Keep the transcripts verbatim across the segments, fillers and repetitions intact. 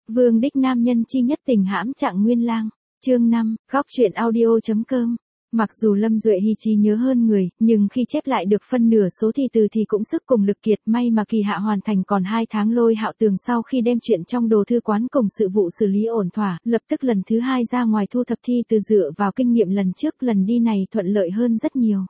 Vương đích nam nhân chi nhất tình hãm Trạng Nguyên Lang. Chương năm, góc truyện audio.com. Mặc dù Lâm Duệ Hy trí nhớ hơn người, nhưng khi chép lại được phân nửa số thi từ thì cũng sức cùng lực kiệt. May mà kỳ hạ hoàn thành còn hai tháng. Lôi Hạo Tường sau khi đem chuyện trong đồ thư quán cùng sự vụ xử lý ổn thỏa, lập tức lần thứ hai ra ngoài thu thập thi từ dựa vào kinh nghiệm lần trước. Lần đi này thuận lợi hơn rất nhiều.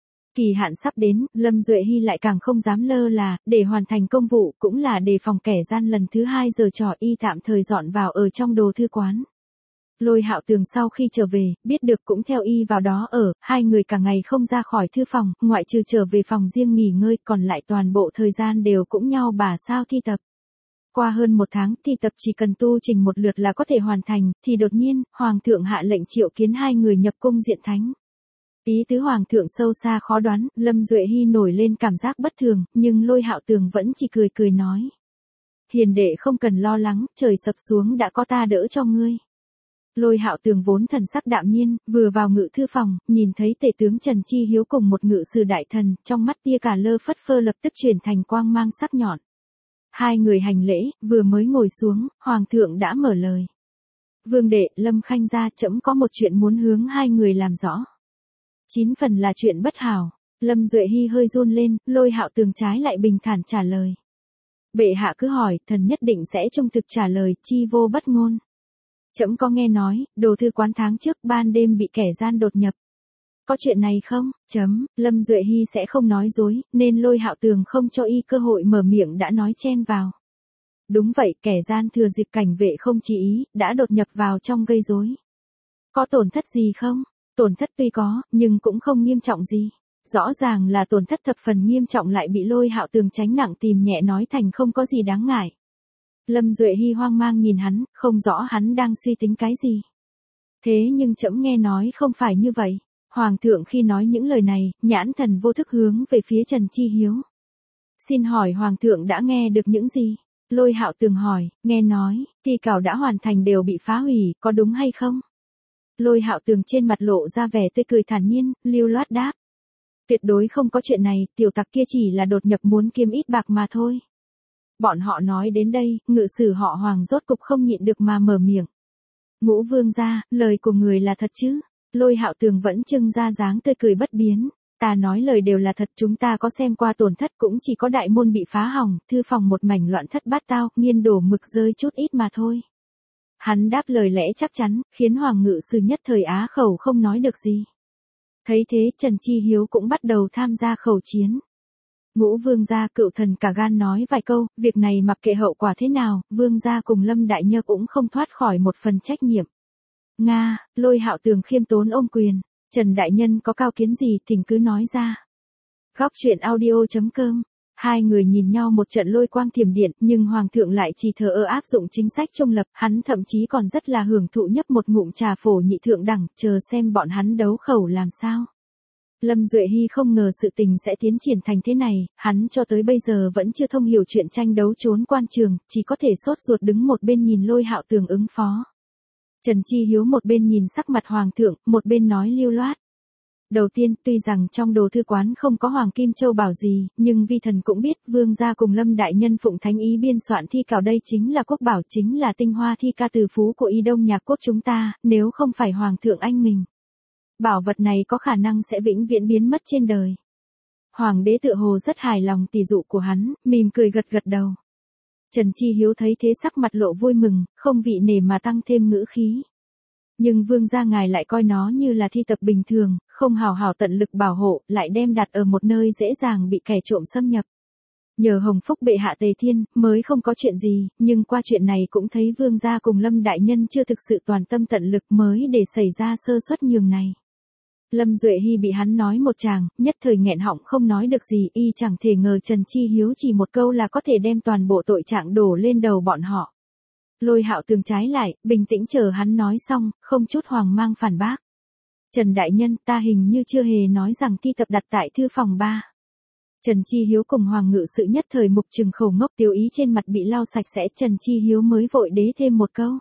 Kỳ hạn sắp đến, Lâm Duệ Hy lại càng không dám lơ là, để hoàn thành công vụ, cũng là đề phòng kẻ gian lần thứ hai giờ trò y tạm thời dọn vào ở trong đồ thư quán. Lôi Hạo Tường sau khi trở về, biết được cũng theo y vào đó ở, hai người cả ngày không ra khỏi thư phòng, ngoại trừ trở về phòng riêng nghỉ ngơi, còn lại toàn bộ thời gian đều cũng nhau bà sao thi tập. Qua hơn một tháng, thi tập chỉ cần tu trình một lượt là có thể hoàn thành, thì đột nhiên, Hoàng thượng hạ lệnh triệu kiến hai người nhập cung diện thánh. Ý tứ Hoàng thượng sâu xa khó đoán, Lâm Duệ Hy nổi lên cảm giác bất thường, nhưng Lôi Hạo Tường vẫn chỉ cười cười nói. Hiền đệ không cần lo lắng, trời sập xuống đã có ta đỡ cho ngươi. Lôi Hạo Tường vốn thần sắc đạm nhiên, vừa vào ngự thư phòng, nhìn thấy tể tướng Trần Chi Hiếu cùng một ngự sử đại thần, trong mắt tia cả lơ phất phơ lập tức chuyển thành quang mang sắc nhọn. Hai người hành lễ, vừa mới ngồi xuống, Hoàng thượng đã mở lời. Vương đệ, Lâm Khanh gia, trẫm có một chuyện muốn hướng hai người làm rõ. Chín phần là chuyện bất hảo. Lâm Duệ Hy hơi run lên, Lôi Hạo Tường trái lại bình thản trả lời. Bệ hạ cứ hỏi, thần nhất định sẽ trung thực trả lời, chi vô bất ngôn. Trẫm có nghe nói, đồ thư quán tháng trước ban đêm bị kẻ gian đột nhập. Có chuyện này không? Chấm, Lâm Duệ Hy sẽ không nói dối, nên Lôi Hạo Tường không cho y cơ hội mở miệng đã nói chen vào. Đúng vậy, kẻ gian thừa dịp cảnh vệ không chỉ ý, đã đột nhập vào trong gây rối. Có tổn thất gì không? Tổn thất tuy có, nhưng cũng không nghiêm trọng gì. Rõ ràng là tổn thất thập phần nghiêm trọng lại bị Lôi Hạo Tường tránh nặng tìm nhẹ nói thành không có gì đáng ngại. Lâm Duệ Hy hoang mang nhìn hắn, không rõ hắn đang suy tính cái gì. Thế nhưng trẫm nghe nói không phải như vậy. Hoàng thượng khi nói những lời này, nhãn thần vô thức hướng về phía Trần Chi Hiếu. Xin hỏi Hoàng thượng đã nghe được những gì? Lôi Hạo Tường hỏi, nghe nói, thi cảo đã hoàn thành đều bị phá hủy, có đúng hay không? Lôi Hạo Tường trên mặt lộ ra vẻ tươi cười thản nhiên, lưu loát đáp. Tuyệt đối không có chuyện này, tiểu tặc kia chỉ là đột nhập muốn kiếm ít bạc mà thôi. Bọn họ nói đến đây, ngự sử họ Hoàng rốt cục không nhịn được mà mở miệng. Ngũ vương gia, lời của người là thật chứ? Lôi Hạo Tường vẫn trưng ra dáng tươi cười bất biến. Ta nói lời đều là thật, chúng ta có xem qua tổn thất cũng chỉ có đại môn bị phá hỏng, thư phòng một mảnh loạn thất bát tao, nghiên đổ mực rơi chút ít mà thôi. Hắn đáp lời lẽ chắc chắn, khiến Hoàng ngự sử nhất thời á khẩu không nói được gì. Thấy thế, Trần Chi Hiếu cũng bắt đầu tham gia khẩu chiến. Ngũ vương gia cựu thần cả gan nói vài câu, việc này mặc kệ hậu quả thế nào, vương gia cùng Lâm đại nhơ cũng không thoát khỏi một phần trách nhiệm. Nga, Lôi Hạo Tường khiêm tốn ôm quyền, Trần đại nhân có cao kiến gì thỉnh cứ nói ra. Góc truyện audio.com. Hai người nhìn nhau một trận lôi quang thiểm điện, nhưng Hoàng thượng lại chỉ thờ ơ áp dụng chính sách trung lập, hắn thậm chí còn rất là hưởng thụ nhấp một ngụm trà phổ nhị thượng đẳng, chờ xem bọn hắn đấu khẩu làm sao. Lâm Duệ Hy không ngờ sự tình sẽ tiến triển thành thế này, hắn cho tới bây giờ vẫn chưa thông hiểu chuyện tranh đấu trốn quan trường, chỉ có thể sốt ruột đứng một bên nhìn Lôi Hạo Tường ứng phó. Trần Chi Hiếu một bên nhìn sắc mặt Hoàng thượng, một bên nói lưu loát. Đầu tiên, tuy rằng trong đồ thư quán không có Hoàng Kim Châu bảo gì, nhưng vi thần cũng biết vương gia cùng Lâm đại nhân phụng thánh ý biên soạn thi cảo đây chính là quốc bảo, chính là tinh hoa thi ca từ phú của y đông nhạc quốc chúng ta, nếu không phải Hoàng thượng anh mình. Bảo vật này có khả năng sẽ vĩnh viễn biến mất trên đời. Hoàng đế tựa hồ rất hài lòng tỷ dụ của hắn, mỉm cười gật gật đầu. Trần Chi Hiếu thấy thế sắc mặt lộ vui mừng, không vị nể mà tăng thêm ngữ khí. Nhưng vương gia ngài lại coi nó như là thi tập bình thường, không hào hào tận lực bảo hộ, lại đem đặt ở một nơi dễ dàng bị kẻ trộm xâm nhập. Nhờ hồng phúc bệ hạ Tề Thiên, mới không có chuyện gì, nhưng qua chuyện này cũng thấy vương gia cùng Lâm đại nhân chưa thực sự toàn tâm tận lực mới để xảy ra sơ suất nhường này. Lâm Duệ Hy bị hắn nói một tràng, nhất thời nghẹn họng không nói được gì, y chẳng thể ngờ Trần Chi Hiếu chỉ một câu là có thể đem toàn bộ tội trạng đổ lên đầu bọn họ. Lôi Hạo Tường trái lại, bình tĩnh chờ hắn nói xong, không chút hoang mang phản bác. Trần đại nhân, ta hình như chưa hề nói rằng thi tập đặt tại thư phòng ba. Trần Chi Hiếu cùng Hoàng ngự sự nhất thời mục trừng khẩu ngốc, tiêu ý trên mặt bị lau sạch sẽ, Trần Chi Hiếu mới vội đế thêm một câu.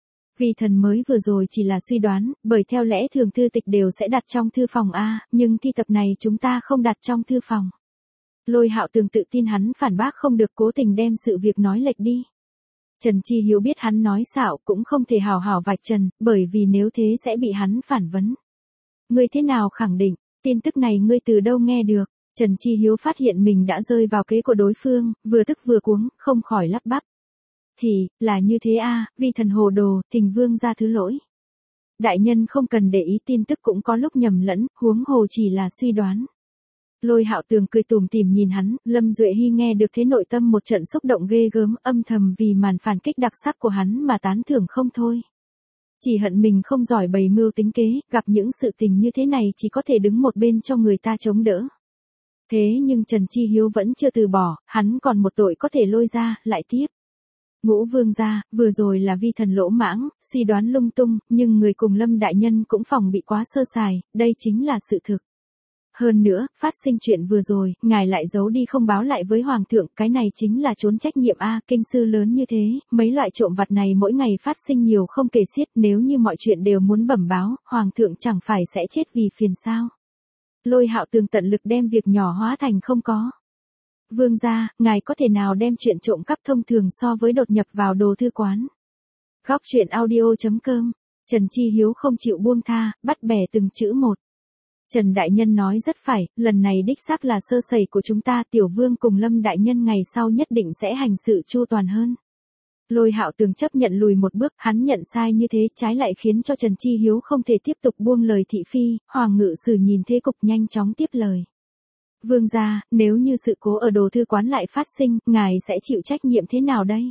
Vì thần mới vừa rồi chỉ là suy đoán, bởi theo lẽ thường thư tịch đều sẽ đặt trong thư phòng A, nhưng thi tập này chúng ta không đặt trong thư phòng. Lôi Hạo Tường tự tin hắn phản bác không được, cố tình đem sự việc nói lệch đi. Trần Chi Hiếu biết hắn nói xạo cũng không thể hào hào vạch trần, bởi vì nếu thế sẽ bị hắn phản vấn. Ngươi thế nào khẳng định, tin tức này ngươi từ đâu nghe được? Trần Chi Hiếu phát hiện mình đã rơi vào kế của đối phương, vừa tức vừa cuống, không khỏi lắp bắp. Thì, là như thế a, vi thần hồ đồ, Thình vương ra thứ lỗi. Đại nhân không cần để ý, tin tức cũng có lúc nhầm lẫn, huống hồ chỉ là suy đoán. Lôi Hạo Tường cười tủm tỉm nhìn hắn, Lâm Duệ Hi nghe được thế nội tâm một trận xúc động ghê gớm, âm thầm vì màn phản kích đặc sắc của hắn mà tán thưởng không thôi. Chỉ hận mình không giỏi bày mưu tính kế, gặp những sự tình như thế này chỉ có thể đứng một bên cho người ta chống đỡ. Thế nhưng Trần Chi Hiếu vẫn chưa từ bỏ, hắn còn một tội có thể lôi ra, lại tiếp. Ngũ vương gia, vừa rồi là vi thần lỗ mãng, suy đoán lung tung, nhưng người cùng Lâm đại nhân cũng phòng bị quá sơ sài, đây chính là sự thực. Hơn nữa, phát sinh chuyện vừa rồi, ngài lại giấu đi không báo lại với hoàng thượng, cái này chính là trốn trách nhiệm a, kinh sư lớn như thế, mấy loại trộm vặt này mỗi ngày phát sinh nhiều không kể xiết, nếu như mọi chuyện đều muốn bẩm báo, hoàng thượng chẳng phải sẽ chết vì phiền sao? Lôi Hạo Tường tận lực đem việc nhỏ hóa thành không có. Vương gia, ngài có thể nào đem chuyện trộm cắp thông thường so với đột nhập vào đồ thư quán? Góc truyện audio chấm com. Trần Chi Hiếu không chịu buông tha, bắt bẻ từng chữ một. Trần Đại Nhân nói rất phải, lần này đích xác là sơ sẩy của chúng ta, Tiểu Vương cùng Lâm Đại Nhân ngày sau nhất định sẽ hành sự chu toàn hơn. Lôi Hạo Tường chấp nhận lùi một bước, hắn nhận sai như thế, trái lại khiến cho Trần Chi Hiếu không thể tiếp tục buông lời thị phi, Hoàng ngự sử nhìn thế cục nhanh chóng tiếp lời. Vương gia, nếu như sự cố ở đồ thư quán lại phát sinh, ngài sẽ chịu trách nhiệm thế nào đây?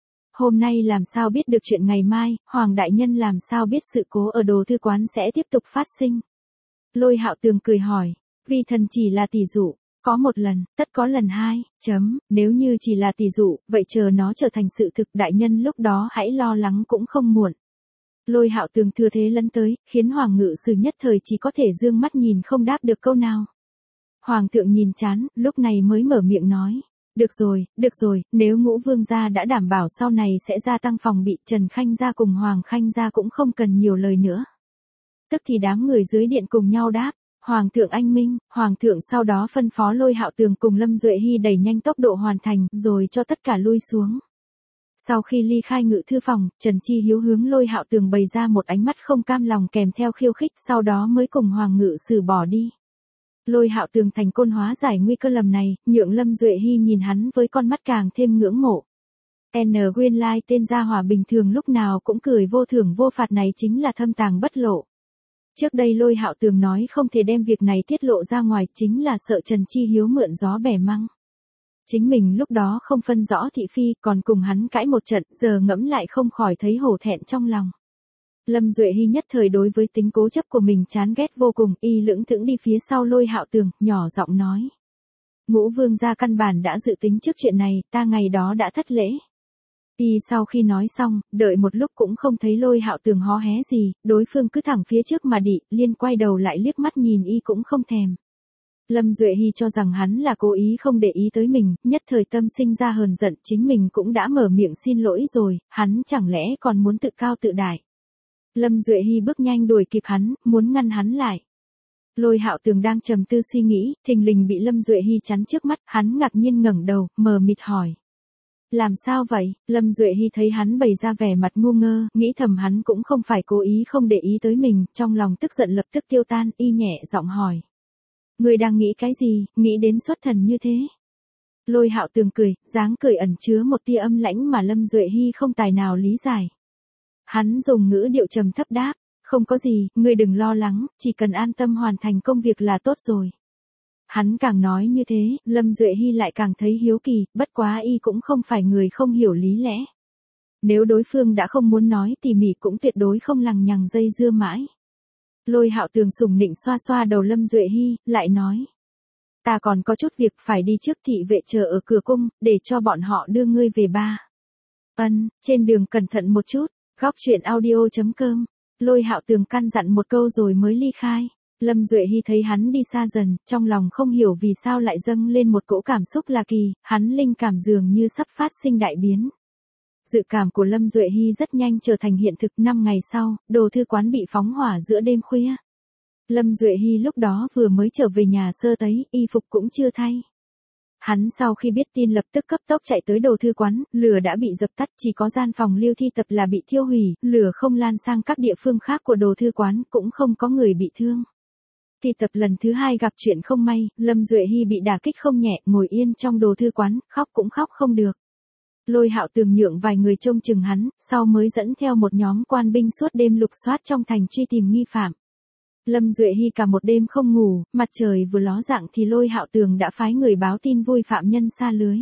Hôm nay làm sao biết được chuyện ngày mai, Hoàng Đại Nhân làm sao biết sự cố ở đồ thư quán sẽ tiếp tục phát sinh? Lôi Hạo Tường cười hỏi, vi thần chỉ là tỷ dụ, có một lần, tất có lần hai, chấm, nếu như chỉ là tỷ dụ, vậy chờ nó trở thành sự thực, đại nhân lúc đó hãy lo lắng cũng không muộn. Lôi Hạo Tường thừa thế lấn tới, khiến Hoàng ngự sử nhất thời chỉ có thể dương mắt nhìn không đáp được câu nào. Hoàng thượng nhìn chán, lúc này mới mở miệng nói, được rồi, được rồi, nếu Ngũ vương gia đã đảm bảo sau này sẽ gia tăng phòng bị, Trần Khanh gia cùng Hoàng Khanh gia cũng không cần nhiều lời nữa. Tức thì đám người dưới điện cùng nhau đáp, Hoàng thượng anh minh, Hoàng thượng sau đó phân phó Lôi Hạo Tường cùng Lâm Duệ Hi đẩy nhanh tốc độ hoàn thành, rồi cho tất cả lui xuống. Sau khi ly khai ngự thư phòng, Trần Chi Hiếu hướng Lôi Hạo Tường bày ra một ánh mắt không cam lòng kèm theo khiêu khích, sau đó mới cùng Hoàng ngự sử bỏ đi. Lôi Hạo Tường thành công hóa giải nguy cơ lầm này, nhượng Lâm Duệ Hi nhìn hắn với con mắt càng thêm ngưỡng mộ. N nguyên lai tên gia hỏa bình thường lúc nào cũng cười vô thưởng vô phạt này chính là thâm tàng bất lộ. Trước đây Lôi Hạo Tường nói không thể đem việc này tiết lộ ra ngoài, chính là sợ Trần Chi Hiếu mượn gió bẻ măng. Chính mình lúc đó không phân rõ thị phi, còn cùng hắn cãi một trận, giờ ngẫm lại không khỏi thấy hổ thẹn trong lòng. Lâm Duệ Hi nhất thời đối với tính cố chấp của mình chán ghét vô cùng, y lững thững đi phía sau Lôi Hạo Tường, nhỏ giọng nói. Ngũ vương gia căn bản đã dự tính trước chuyện này, ta ngày đó đã thất lễ. Y sau khi nói xong, đợi một lúc cũng không thấy Lôi Hạo Tường hó hé gì, đối phương cứ thẳng phía trước mà đi, liên quay đầu lại liếc mắt nhìn y cũng không thèm. Lâm Duệ Hi cho rằng hắn là cố ý không để ý tới mình, nhất thời tâm sinh ra hờn giận, chính mình cũng đã mở miệng xin lỗi rồi, hắn chẳng lẽ còn muốn tự cao tự đại. Lâm Duệ Hi bước nhanh đuổi kịp hắn, muốn ngăn hắn lại. Lôi Hạo Tường đang trầm tư suy nghĩ, thình lình bị Lâm Duệ Hi chắn trước mắt, hắn ngạc nhiên ngẩng đầu, mờ mịt hỏi. Làm sao vậy? Lâm Duệ Hi thấy hắn bày ra vẻ mặt ngu ngơ, nghĩ thầm hắn cũng không phải cố ý không để ý tới mình, trong lòng tức giận lập tức tiêu tan, y nhẹ giọng hỏi. Người đang nghĩ cái gì, nghĩ đến xuất thần như thế? Lôi Hạo Tường cười, dáng cười ẩn chứa một tia âm lãnh mà Lâm Duệ Hi không tài nào lý giải. Hắn dùng ngữ điệu trầm thấp đáp, không có gì, ngươi đừng lo lắng, chỉ cần an tâm hoàn thành công việc là tốt rồi. Hắn càng nói như thế, Lâm Duệ Hi lại càng thấy hiếu kỳ, bất quá y cũng không phải người không hiểu lý lẽ. Nếu đối phương đã không muốn nói tỉ mỉ cũng tuyệt đối không lằng nhằng dây dưa mãi. Lôi Hạo Tường sủng nịnh xoa xoa đầu Lâm Duệ Hi, lại nói. Ta còn có chút việc phải đi trước, thị vệ chờ ở cửa cung, để cho bọn họ đưa ngươi về ba. Ân, trên đường cẩn thận một chút. Góc truyện audio chấm com. Lôi Hạo Tường căn dặn một câu rồi mới ly khai. Lâm Duệ Hi thấy hắn đi xa dần, trong lòng không hiểu vì sao lại dâng lên một cỗ cảm xúc lạ kỳ, hắn linh cảm dường như sắp phát sinh đại biến. Dự cảm của Lâm Duệ Hi rất nhanh trở thành hiện thực. Năm ngày sau, đồ thư quán bị phóng hỏa giữa đêm khuya. Lâm Duệ Hi lúc đó vừa mới trở về nhà sơ tấy, y phục cũng chưa thay. Hắn sau khi biết tin lập tức cấp tốc chạy tới đồ thư quán, lửa đã bị dập tắt, chỉ có gian phòng Lưu Thi Tập là bị thiêu hủy, lửa không lan sang các địa phương khác của đồ thư quán, cũng không có người bị thương. Thi Tập lần thứ hai gặp chuyện không may, Lâm Duệ Hy bị đả kích không nhẹ, ngồi yên trong đồ thư quán, khóc cũng khóc không được. Lôi Hạo Tường nhượng vài người trông chừng hắn, sau mới dẫn theo một nhóm quan binh suốt đêm lục soát trong thành truy tìm nghi phạm. Lâm Duệ Hy cả một đêm không ngủ, mặt trời vừa ló dạng thì Lôi Hạo Tường đã phái người báo tin vui phạm nhân sa lưới.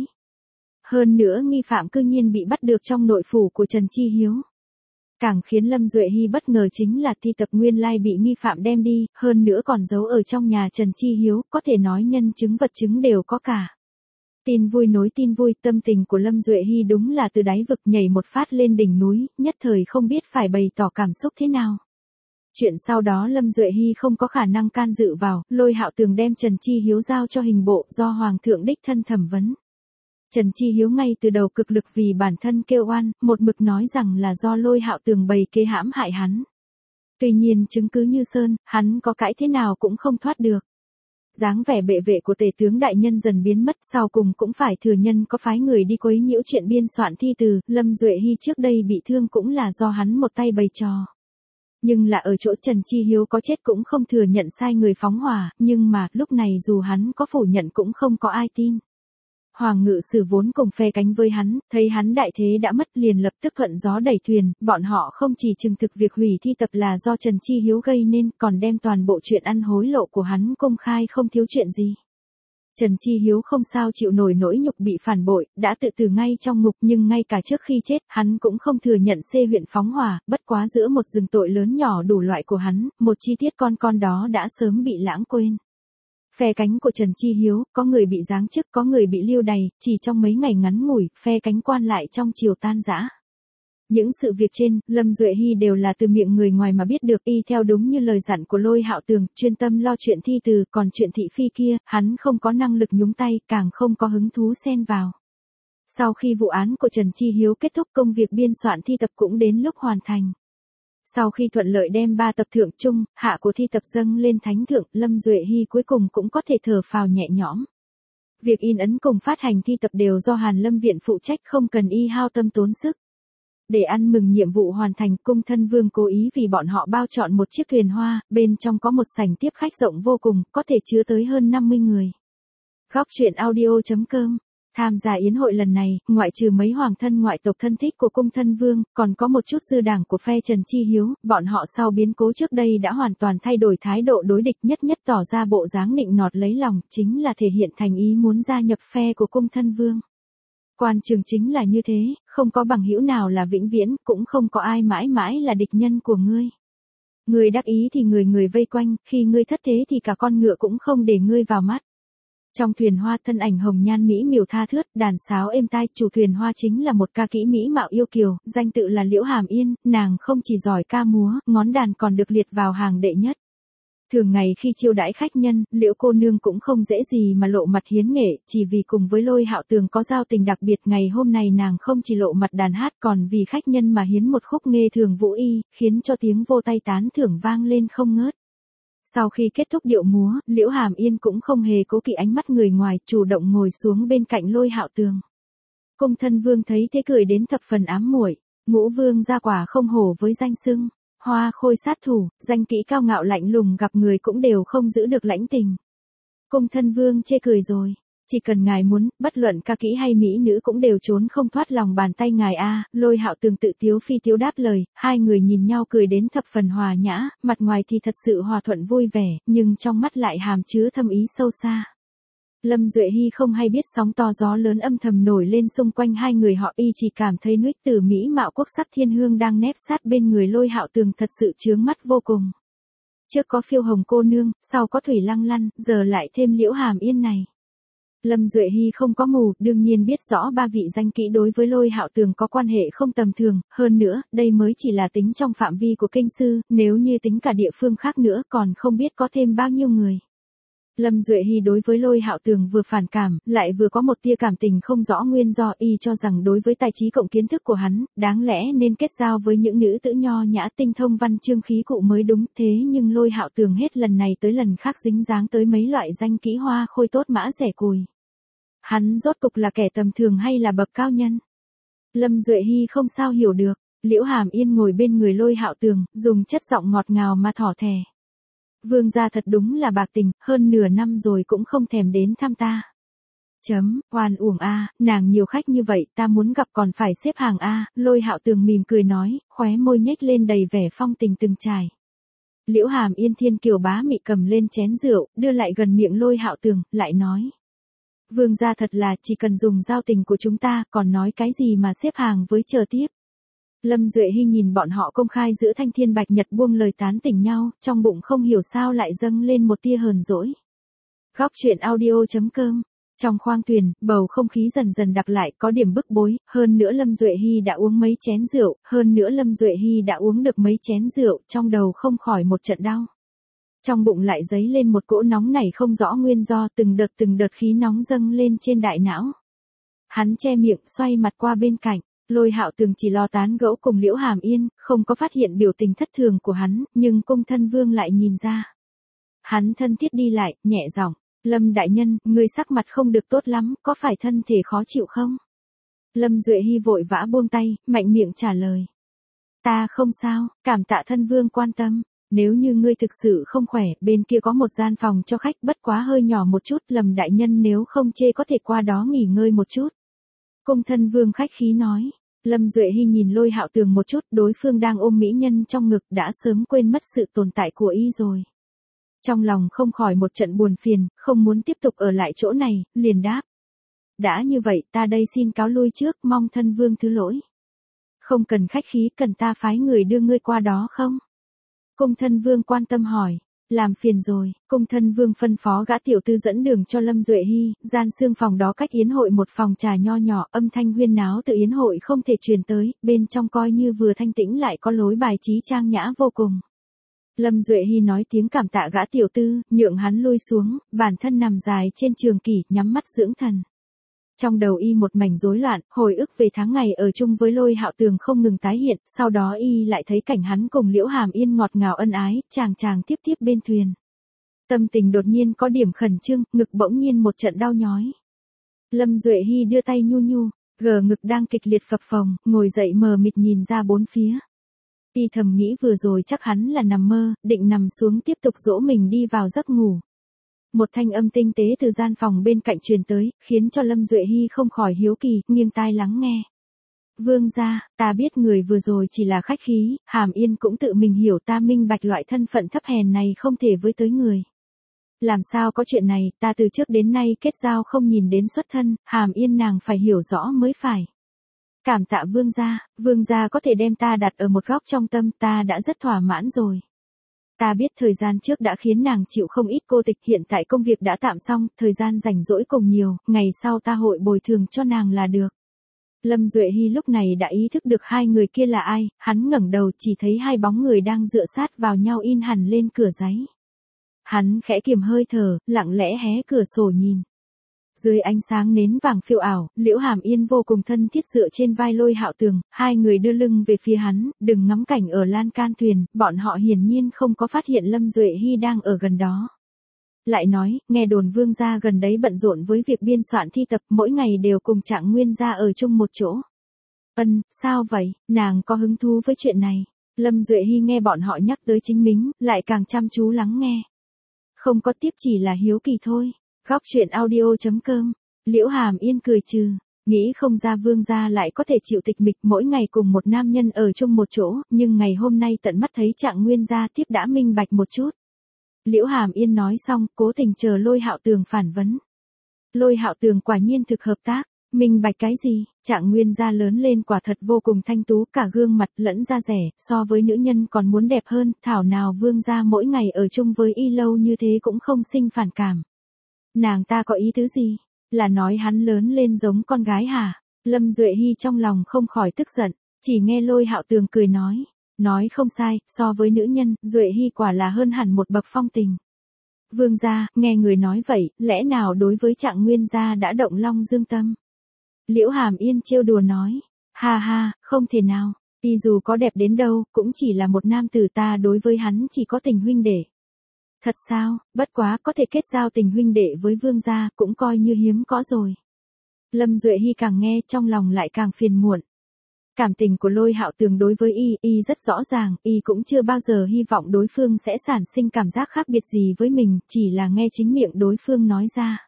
Hơn nữa nghi phạm cư nhiên bị bắt được trong nội phủ của Trần Chi Hiếu. Càng khiến Lâm Duệ Hy bất ngờ chính là Thi Tập nguyên lai bị nghi phạm đem đi, hơn nữa còn giấu ở trong nhà Trần Chi Hiếu, có thể nói nhân chứng vật chứng đều có cả. Tin vui nối tin vui, tâm tình của Lâm Duệ Hy đúng là từ đáy vực nhảy một phát lên đỉnh núi, nhất thời không biết phải bày tỏ cảm xúc thế nào. Chuyện sau đó Lâm Duệ Hy không có khả năng can dự vào, Lôi Hạo Tường đem Trần Chi Hiếu giao cho hình bộ do Hoàng thượng đích thân thẩm vấn. Trần Chi Hiếu ngay từ đầu cực lực vì bản thân kêu oan, một mực nói rằng là do Lôi Hạo Tường bày kế hãm hại hắn. Tuy nhiên chứng cứ như sơn, hắn có cãi thế nào cũng không thoát được. Dáng vẻ bệ vệ của tể tướng đại nhân dần biến mất, sau cùng cũng phải thừa nhân có phái người đi quấy nhiễu chuyện biên soạn thi từ, Lâm Duệ Hy trước đây bị thương cũng là do hắn một tay bày trò. Nhưng là ở chỗ Trần Chi Hiếu có chết cũng không thừa nhận sai người phóng hỏa, nhưng mà lúc này dù hắn có phủ nhận cũng không có ai tin. Hoàng ngự sử vốn cùng phe cánh với hắn, thấy hắn đại thế đã mất liền lập tức thuận gió đẩy thuyền, bọn họ không chỉ chứng thực việc hủy thi tập là do Trần Chi Hiếu gây nên, còn đem toàn bộ chuyện ăn hối lộ của hắn công khai không thiếu chuyện gì. Trần Chi Hiếu không sao chịu nổi nỗi nhục bị phản bội, đã tự tử ngay trong ngục, nhưng ngay cả trước khi chết, hắn cũng không thừa nhận xê huyện phóng hỏa, bất quá giữa một rừng tội lớn nhỏ đủ loại của hắn, một chi tiết con con đó đã sớm bị lãng quên. Phe cánh của Trần Chi Hiếu, có người bị giáng chức, có người bị lưu đày, chỉ trong mấy ngày ngắn ngủi, phe cánh quan lại trong triều tan rã. Những sự việc trên, Lâm Duệ Hy đều là từ miệng người ngoài mà biết được, y theo đúng như lời dặn của Lôi Hạo Tường, chuyên tâm lo chuyện thi từ, còn chuyện thị phi kia, hắn không có năng lực nhúng tay, càng không có hứng thú xen vào. Sau khi vụ án của Trần Chi Hiếu kết thúc, công việc biên soạn thi tập cũng đến lúc hoàn thành. Sau khi thuận lợi đem ba tập thượng trung, hạ của thi tập dâng lên thánh thượng, Lâm Duệ Hy cuối cùng cũng có thể thở phào nhẹ nhõm. Việc in ấn cùng phát hành thi tập đều do Hàn Lâm Viện phụ trách, không cần y hao tâm tốn sức. Để ăn mừng nhiệm vụ hoàn thành, cung thân vương cố ý vì bọn họ bao chọn một chiếc thuyền hoa, bên trong có một sảnh tiếp khách rộng vô cùng, có thể chứa tới hơn năm mươi người. Góc truyện audio chấm com. Tham gia yến hội lần này, ngoại trừ mấy hoàng thân ngoại tộc thân thích của cung thân vương, còn có một chút dư đảng của phe Trần Chi Hiếu, bọn họ sau biến cố trước đây đã hoàn toàn thay đổi thái độ đối địch, nhất nhất tỏ ra bộ dáng nịnh nọt lấy lòng, chính là thể hiện thành ý muốn gia nhập phe của cung thân vương. Quan trường chính là như thế, không có bằng hữu nào là vĩnh viễn, cũng không có ai mãi mãi là địch nhân của ngươi. Ngươi đắc ý thì người người vây quanh, khi ngươi thất thế thì cả con ngựa cũng không để ngươi vào mắt. Trong thuyền hoa, thân ảnh hồng nhan mỹ miều tha thướt, đàn sáo êm tai, chủ thuyền hoa chính là một ca kỹ mỹ mạo yêu kiều, danh tự là Liễu Hàm Yên, nàng không chỉ giỏi ca múa, ngón đàn còn được liệt vào hàng đệ nhất. Thường ngày khi chiêu đãi khách nhân, Liễu cô nương cũng không dễ gì mà lộ mặt hiến nghệ, chỉ vì cùng với Lôi Hạo Tường có giao tình đặc biệt, ngày hôm nay nàng không chỉ lộ mặt đàn hát còn vì khách nhân mà hiến một khúc nghê thường vũ y, khiến cho tiếng vô tay tán thưởng vang lên không ngớt. Sau khi kết thúc điệu múa, Liễu Hàm Yên cũng không hề cố kỵ ánh mắt người ngoài, chủ động ngồi xuống bên cạnh Lôi Hạo Tường. Cung thân vương thấy thế cười đến thập phần ám muội, ngũ vương gia quả không hổ với danh xưng, hoa khôi sát thủ, danh kỹ cao ngạo lạnh lùng, gặp người cũng đều không giữ được lãnh tình. Cung thân vương chê cười rồi, chỉ cần ngài muốn, bất luận ca kỹ hay mỹ nữ cũng đều trốn không thoát lòng bàn tay ngài a. Lôi Hạo Tường tự tiếu phi tiếu đáp lời, hai người nhìn nhau cười đến thập phần hòa nhã, mặt ngoài thì thật sự hòa thuận vui vẻ, nhưng trong mắt lại hàm chứa thâm ý sâu xa. Lâm Duệ Hy không hay biết sóng to gió lớn âm thầm nổi lên xung quanh hai người họ, y chỉ cảm thấy núi tử mỹ mạo quốc sắc thiên hương đang nép sát bên người Lôi Hạo Tường thật sự chướng mắt vô cùng. Trước có Phiêu Hồng cô nương, sau có Thủy Lăng Lăng, giờ lại thêm Liễu Hàm Yên này. Lâm Duệ Hy không có mù, đương nhiên biết rõ ba vị danh kỹ đối với Lôi Hạo Tường có quan hệ không tầm thường, hơn nữa, đây mới chỉ là tính trong phạm vi của kinh sư, nếu như tính cả địa phương khác nữa còn không biết có thêm bao nhiêu người. Lâm Duệ Hy đối với Lôi Hạo Tường vừa phản cảm, lại vừa có một tia cảm tình không rõ nguyên do, y cho rằng đối với tài trí cộng kiến thức của hắn, đáng lẽ nên kết giao với những nữ tử nho nhã tinh thông văn chương khí cụ mới đúng, thế nhưng Lôi Hạo Tường hết lần này tới lần khác dính dáng tới mấy loại danh kỹ hoa khôi tốt mã rẻ cùi. Hắn rốt cục là kẻ tầm thường hay là bậc cao nhân? Lâm Duệ Hy không sao hiểu được. Liễu Hàm Yên ngồi bên người Lôi Hạo Tường, dùng chất giọng ngọt ngào mà thỏ thẻ. Vương gia thật đúng là bạc tình, hơn nửa năm rồi cũng không thèm đến thăm ta. Chấm, oan uổng a, nàng nhiều khách như vậy, ta muốn gặp còn phải xếp hàng a. Lôi Hạo Tường mỉm cười nói, khóe môi nhếch lên đầy vẻ phong tình từng trải. Liễu Hàm Yên thiên kiều bá mị cầm lên chén rượu, đưa lại gần miệng Lôi Hạo Tường, lại nói. Vương gia thật là chỉ cần dùng giao tình của chúng ta, còn nói cái gì mà xếp hàng với chờ tiếp. Lâm Duệ Hy nhìn bọn họ công khai giữa thanh thiên bạch nhật buông lời tán tỉnh nhau, trong bụng không hiểu sao lại dâng lên một tia hờn dỗi. Góc truyện audio chấm com. Trong khoang thuyền, bầu không khí dần dần đặc lại, có điểm bức bối, hơn nữa Lâm Duệ Hy đã uống mấy chén rượu, hơn nữa Lâm Duệ Hy đã uống được mấy chén rượu, trong đầu không khỏi một trận đau. Trong bụng lại dấy lên một cỗ nóng nảy không rõ nguyên do, từng đợt từng đợt khí nóng dâng lên trên đại não. Hắn che miệng, xoay mặt qua bên cạnh. Lôi Hạo Tường chỉ lo tán gẫu cùng Liễu Hàm Yên, không có phát hiện biểu tình thất thường của hắn, nhưng cung thân vương lại nhìn ra. Hắn thân thiết đi lại, nhẹ giọng, Lâm đại nhân, người sắc mặt không được tốt lắm, có phải thân thể khó chịu không? Lâm Duệ Hy vội vã buông tay, mạnh miệng trả lời. Ta không sao, cảm tạ thân vương quan tâm, nếu như ngươi thực sự không khỏe, bên kia có một gian phòng cho khách bất quá hơi nhỏ một chút, Lâm đại nhân nếu không chê có thể qua đó nghỉ ngơi một chút. Cung thân vương khách khí nói. Lâm Duệ Hy nhìn Lôi Hạo Tường một chút, đối phương đang ôm mỹ nhân trong ngực đã sớm quên mất sự tồn tại của y rồi. Trong lòng không khỏi một trận buồn phiền, không muốn tiếp tục ở lại chỗ này, liền đáp. Đã như vậy ta đây xin cáo lui trước, mong thân vương thứ lỗi. Không cần khách khí, cần ta phái người đưa ngươi qua đó không? Cung thân vương quan tâm hỏi. Làm phiền rồi, cung thân vương phân phó gã tiểu tư dẫn đường cho Lâm Duệ Hy, gian xương phòng đó cách yến hội một phòng trà nho nhỏ, âm thanh huyên náo từ yến hội không thể truyền tới, bên trong coi như vừa thanh tĩnh lại có lối bài trí trang nhã vô cùng. Lâm Duệ Hy nói tiếng cảm tạ gã tiểu tư, nhượng hắn lui xuống, bản thân nằm dài trên trường kỷ, nhắm mắt dưỡng thần. Trong đầu y một mảnh rối loạn, hồi ức về tháng ngày ở chung với Lôi Hạo Tường không ngừng tái hiện, sau đó y lại thấy cảnh hắn cùng Liễu Hàm Yên ngọt ngào ân ái, chàng chàng tiếp tiếp bên thuyền. Tâm tình đột nhiên có điểm khẩn trương, ngực bỗng nhiên một trận đau nhói. Lâm Duệ Hy đưa tay nhu nhu, gờ ngực đang kịch liệt phập phồng, ngồi dậy mờ mịt nhìn ra bốn phía. Y thầm nghĩ vừa rồi chắc hắn là nằm mơ, định nằm xuống tiếp tục dỗ mình đi vào giấc ngủ. Một thanh âm tinh tế từ gian phòng bên cạnh truyền tới, khiến cho Lâm Duệ Hy không khỏi hiếu kỳ, nghiêng tai lắng nghe. Vương gia, ta biết người vừa rồi chỉ là khách khí, Hàm Yên cũng tự mình hiểu ta minh bạch loại thân phận thấp hèn này không thể với tới người. Làm sao có chuyện này, ta từ trước đến nay kết giao không nhìn đến xuất thân, Hàm Yên nàng phải hiểu rõ mới phải. Cảm tạ vương gia, vương gia có thể đem ta đặt ở một góc trong tâm, ta đã rất thỏa mãn rồi. Ta biết thời gian trước đã khiến nàng chịu không ít cô tịch, hiện tại công việc đã tạm xong, thời gian rảnh rỗi cùng nhiều, ngày sau ta hội bồi thường cho nàng là được. Lâm Duệ Hy lúc này đã ý thức được hai người kia là ai, hắn ngẩng đầu chỉ thấy hai bóng người đang dựa sát vào nhau in hẳn lên cửa giấy. Hắn khẽ kiềm hơi thở, lặng lẽ hé cửa sổ nhìn. Dưới ánh sáng nến vàng phiêu ảo, Liễu Hàm Yên vô cùng thân thiết dựa trên vai Lôi Hạo Tường, hai người đưa lưng về phía hắn, đừng ngắm cảnh ở lan can thuyền, bọn họ hiển nhiên không có phát hiện Lâm Duệ Hy đang ở gần đó. Lại nói, nghe đồn vương gia gần đấy bận rộn với việc biên soạn thi tập, mỗi ngày đều cùng Trạng Nguyên gia ở chung một chỗ. Ân, sao vậy, nàng có hứng thú với chuyện này? Lâm Duệ Hy nghe bọn họ nhắc tới chính mình, lại càng chăm chú lắng nghe. Không có, tiếp chỉ là hiếu kỳ thôi. Góc truyện audio chấm com. Liễu Hàm Yên cười trừ, nghĩ không ra vương gia lại có thể chịu tịch mịch mỗi ngày cùng một nam nhân ở chung một chỗ, nhưng ngày hôm nay tận mắt thấy Trạng Nguyên gia tiếp đã minh bạch một chút. Liễu Hàm Yên nói xong, cố tình chờ Lôi Hạo Tường phản vấn. Lôi Hạo Tường quả nhiên thực hợp tác, minh bạch cái gì? Trạng Nguyên gia lớn lên quả thật vô cùng thanh tú, cả gương mặt lẫn da rẻ, so với nữ nhân còn muốn đẹp hơn, thảo nào vương gia mỗi ngày ở chung với y lâu như thế cũng không sinh phản cảm. Nàng ta có ý tứ gì? Là nói hắn lớn lên giống con gái hả? Lâm Duệ Hy trong lòng không khỏi tức giận, chỉ nghe Lôi Hạo Tường cười nói. Nói không sai, so với nữ nhân, Duệ Hy quả là hơn hẳn một bậc phong tình. Vương gia, nghe người nói vậy, lẽ nào đối với Trạng Nguyên gia đã động long dương tâm? Liễu Hàm Yên trêu đùa nói. Ha ha, không thể nào, y dù có đẹp đến đâu, cũng chỉ là một nam tử, ta đối với hắn chỉ có tình huynh đệ. Thật sao, bất quá có thể kết giao tình huynh đệ với vương gia, cũng coi như hiếm có rồi. Lâm Duệ Hy càng nghe trong lòng lại càng phiền muộn. Cảm tình của Lôi Hạo Tường đối với y, y rất rõ ràng, y cũng chưa bao giờ hy vọng đối phương sẽ sản sinh cảm giác khác biệt gì với mình, chỉ là nghe chính miệng đối phương nói ra.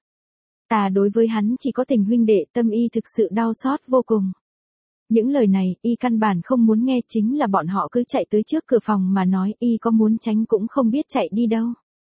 Ta đối với hắn chỉ có tình huynh đệ, tâm y thực sự đau xót vô cùng. Những lời này, y căn bản không muốn nghe, chính là bọn họ cứ chạy tới trước cửa phòng mà nói, y có muốn tránh cũng không biết chạy đi đâu.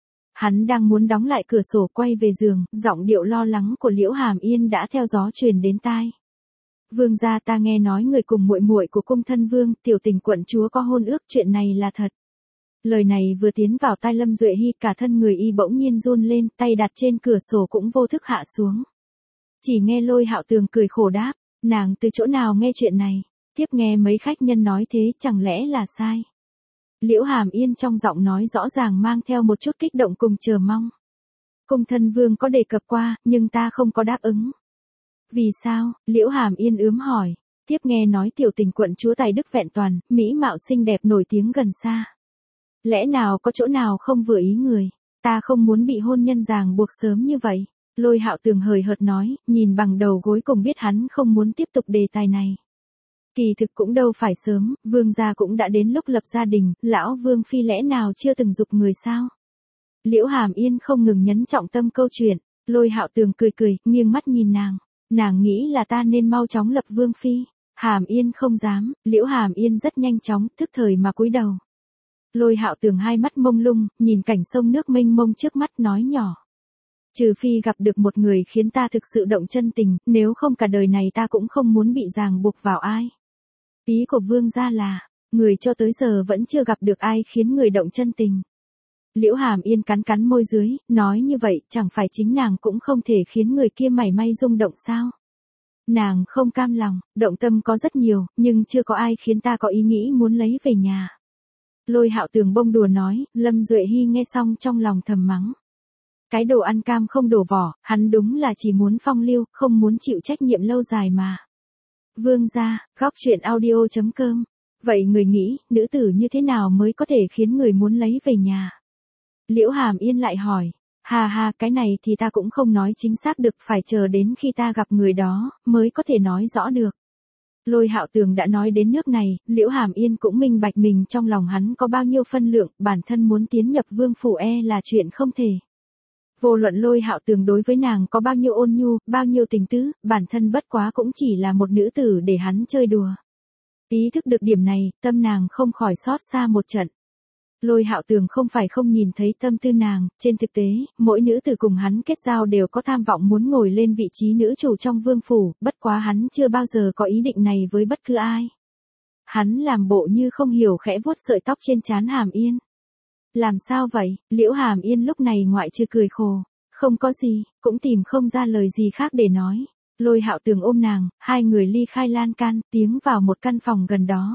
Hắn đang muốn đóng lại cửa sổ quay về giường, giọng điệu lo lắng của Liễu Hàm Yên đã theo gió truyền đến tai. Vương gia, ta nghe nói người cùng muội muội của cung thân vương, tiểu tình quận chúa có hôn ước, chuyện này là thật. Lời này vừa tiến vào tai Lâm Duệ Hy, cả thân người y bỗng nhiên run lên, tay đặt trên cửa sổ cũng vô thức hạ xuống. Chỉ nghe Lôi Hạo Tường cười khổ đáp, nàng từ chỗ nào nghe chuyện này, tiếp nghe mấy khách nhân nói thế, chẳng lẽ là sai. Liễu Hàm Yên trong giọng nói rõ ràng mang theo một chút kích động cùng chờ mong. Cung thân vương có đề cập qua, nhưng ta không có đáp ứng. Vì sao? Liễu Hàm Yên ướm hỏi. Tiếp nghe nói tiểu tình quận chúa tài đức vẹn toàn, mỹ mạo xinh đẹp nổi tiếng gần xa. Lẽ nào có chỗ nào không vừa ý người? Ta không muốn bị hôn nhân ràng buộc sớm như vậy. Lôi Hạo Tường hời hợt nói, nhìn bằng đầu gối cùng biết hắn không muốn tiếp tục đề tài này. Kỳ thực cũng đâu phải sớm, vương gia cũng đã đến lúc lập gia đình, lão vương phi lẽ nào chưa từng dục người sao? Liễu Hàm Yên không ngừng nhấn trọng tâm câu chuyện, Lôi Hạo Tường cười cười, nghiêng mắt nhìn nàng. Nàng nghĩ là ta nên mau chóng lập vương phi. Hàm Yên không dám, Liễu Hàm Yên rất nhanh chóng, thức thời mà cúi đầu. Lôi Hạo Tường hai mắt mông lung, nhìn cảnh sông nước mênh mông trước mắt nói nhỏ. Trừ phi gặp được một người khiến ta thực sự động chân tình, nếu không cả đời này ta cũng không muốn bị ràng buộc vào ai. Ý của vương gia là, người cho tới giờ vẫn chưa gặp được ai khiến người động chân tình. Liễu Hàm Yên cắn cắn môi dưới, nói như vậy chẳng phải chính nàng cũng không thể khiến người kia mảy may rung động sao. Nàng không cam lòng, động tâm có rất nhiều, nhưng chưa có ai khiến ta có ý nghĩ muốn lấy về nhà. Lôi Hạo Tường bông đùa nói, Lâm Duệ Hy nghe xong trong lòng thầm mắng. Cái đồ ăn cam không đổ vỏ, hắn đúng là chỉ muốn phong lưu, không muốn chịu trách nhiệm lâu dài mà. Vương gia, góc truyện audio chấm com. Vậy người nghĩ, nữ tử như thế nào mới có thể khiến người muốn lấy về nhà? Liễu Hàm Yên lại hỏi, hà hà, cái này thì ta cũng không nói chính xác được, phải chờ đến khi ta gặp người đó, mới có thể nói rõ được. Lôi Hạo Tường đã nói đến nước này, Liễu Hàm Yên cũng minh bạch mình trong lòng hắn có bao nhiêu phân lượng, bản thân muốn tiến nhập vương phủ e là chuyện không thể. Vô luận Lôi Hạo Tường đối với nàng có bao nhiêu ôn nhu, bao nhiêu tình tứ, bản thân bất quá cũng chỉ là một nữ tử để hắn chơi đùa. Ý thức được điểm này, tâm nàng không khỏi xót xa một trận. Lôi Hạo Tường không phải không nhìn thấy tâm tư nàng, trên thực tế, mỗi nữ tử cùng hắn kết giao đều có tham vọng muốn ngồi lên vị trí nữ chủ trong vương phủ, bất quá hắn chưa bao giờ có ý định này với bất cứ ai. Hắn làm bộ như không hiểu, khẽ vuốt sợi tóc trên trán Hàm Yên. Làm sao vậy? Liễu Hàm Yên lúc này ngoại trừ cười khổ, không có gì, cũng tìm không ra lời gì khác để nói. Lôi Hạo Tường ôm nàng, hai người ly khai lan can, tiến vào một căn phòng gần đó.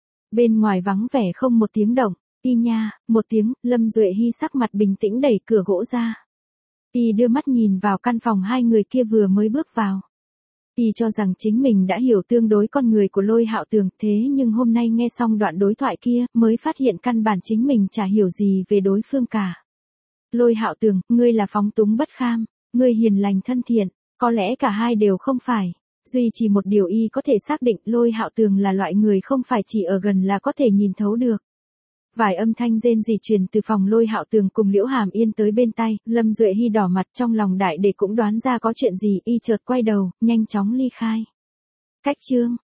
Bên ngoài vắng vẻ không một tiếng động. Y nha, một tiếng, Lâm Duệ Hy sắc mặt bình tĩnh đẩy cửa gỗ ra. Y đưa mắt nhìn vào căn phòng hai người kia vừa mới bước vào. Y cho rằng chính mình đã hiểu tương đối con người của Lôi Hạo Tường, thế nhưng hôm nay nghe xong đoạn đối thoại kia, mới phát hiện căn bản chính mình chả hiểu gì về đối phương cả. Lôi Hạo Tường, ngươi là phóng túng bất kham, ngươi hiền lành thân thiện, có lẽ cả hai đều không phải. Duy chỉ một điều y có thể xác định, Lôi Hạo Tường là loại người không phải chỉ ở gần là có thể nhìn thấu được. Vài âm thanh rên rỉ truyền từ phòng Lôi Hạo Tường cùng Liễu Hàm Yên tới bên tai, Lâm Duệ Hy đỏ mặt, trong lòng đại để cũng đoán ra có chuyện gì, y chợt quay đầu, nhanh chóng ly khai. Cách chương